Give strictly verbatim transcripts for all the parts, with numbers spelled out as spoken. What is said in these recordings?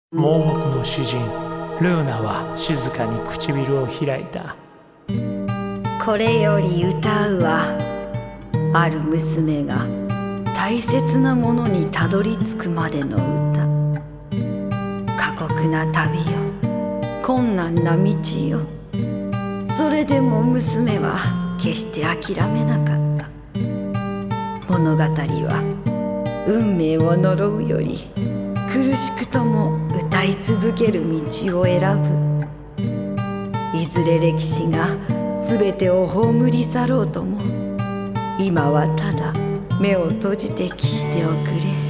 盲目の詩人ルーナは静かに唇を開いた。 これより歌うは、ある娘が大切なものにたどり着くまでの歌。過酷な旅よ、困難な道よ。それでも娘は決して諦めなかった。物語は運命を呪うより苦しくとも歌い続ける道を選ぶ。いずれ歴史がすべてを葬り去ろうとも、今はただ目を閉じて聞いておくれ。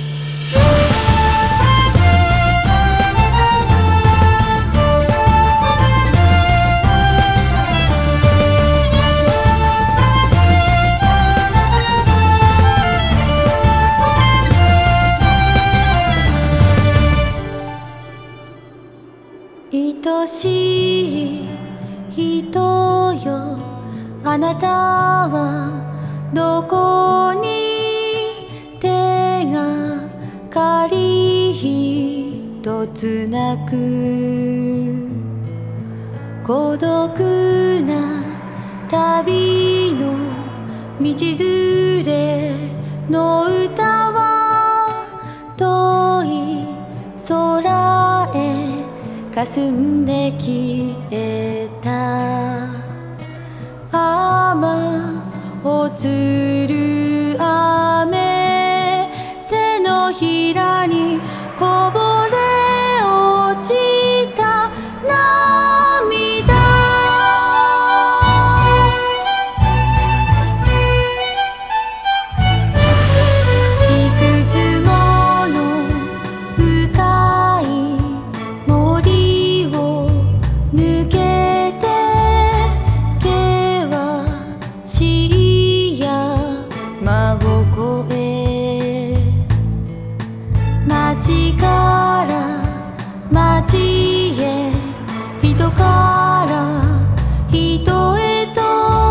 愛しい人よ、あなたはどこに手がかり一つなく、孤独な旅の道連れの歌は遠い空へ霞んで消えた。雨をつる雨、手のひらにこぼれ落ちた涙。いくつもの深い森を抜けて、険しい山を越え、街から街へ、人から人へと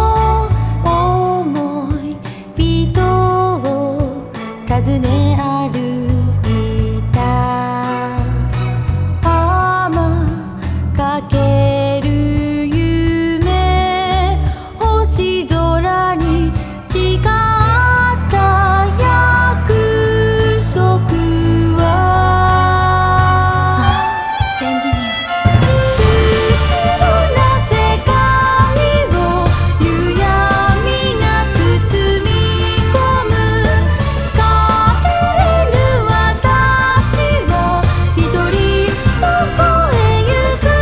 思い人を訪ね歩いた。雨かける夢、星空に誓った約束は、エンディング。不自由な世界を夕闇が包み込む。帰れぬ私は一人どこへ行く。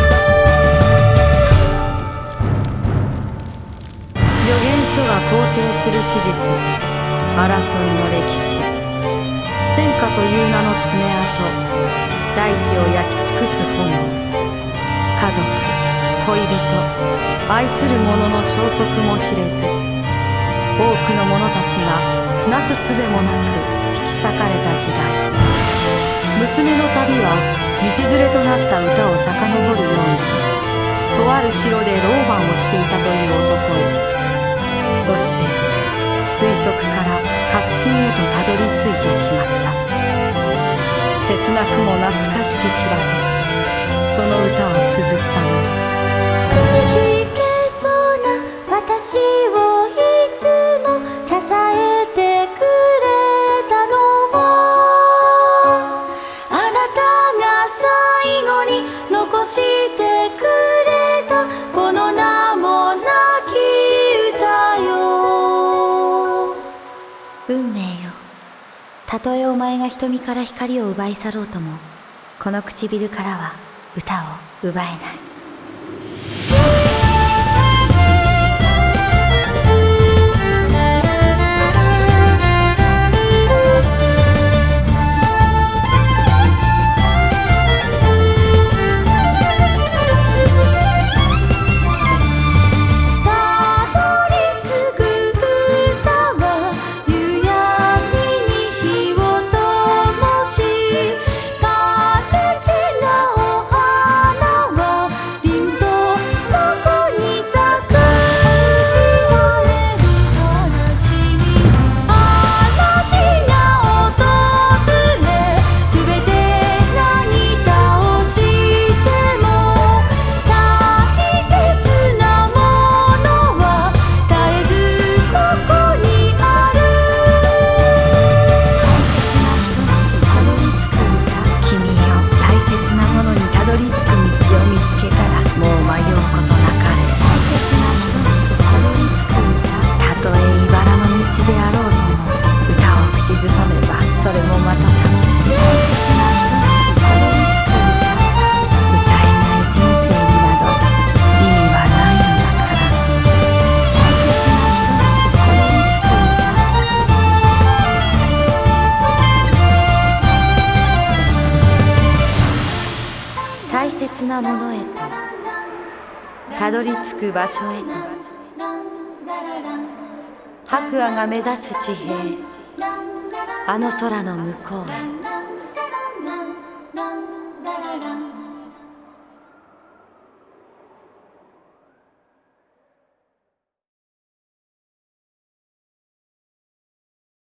預言書が肯定する史実、争いの歴史、戦火という名の爪痕、大地を焼き尽くす炎。家族、恋人、愛する者の消息も知れず、多くの者たちがなすすべもなく引き裂かれた時代。娘の旅は道連れとなった歌を遡るように、とある城で老番をしていたという男へ、そして推測から確信へとたどり着いてしまった。切なくも懐かしき調べ、その歌を綴ったの。くじけそうな私をいつも支えてくれたのは、あなたが最後に残してくれたこの名もなき歌よ。運命よ、たとえお前が瞳から光を奪い去ろうとも、この唇からは歌を奪えない。 切なものへとたどり着く場所へと、白亜が目指す地平、あの空の向こうへ。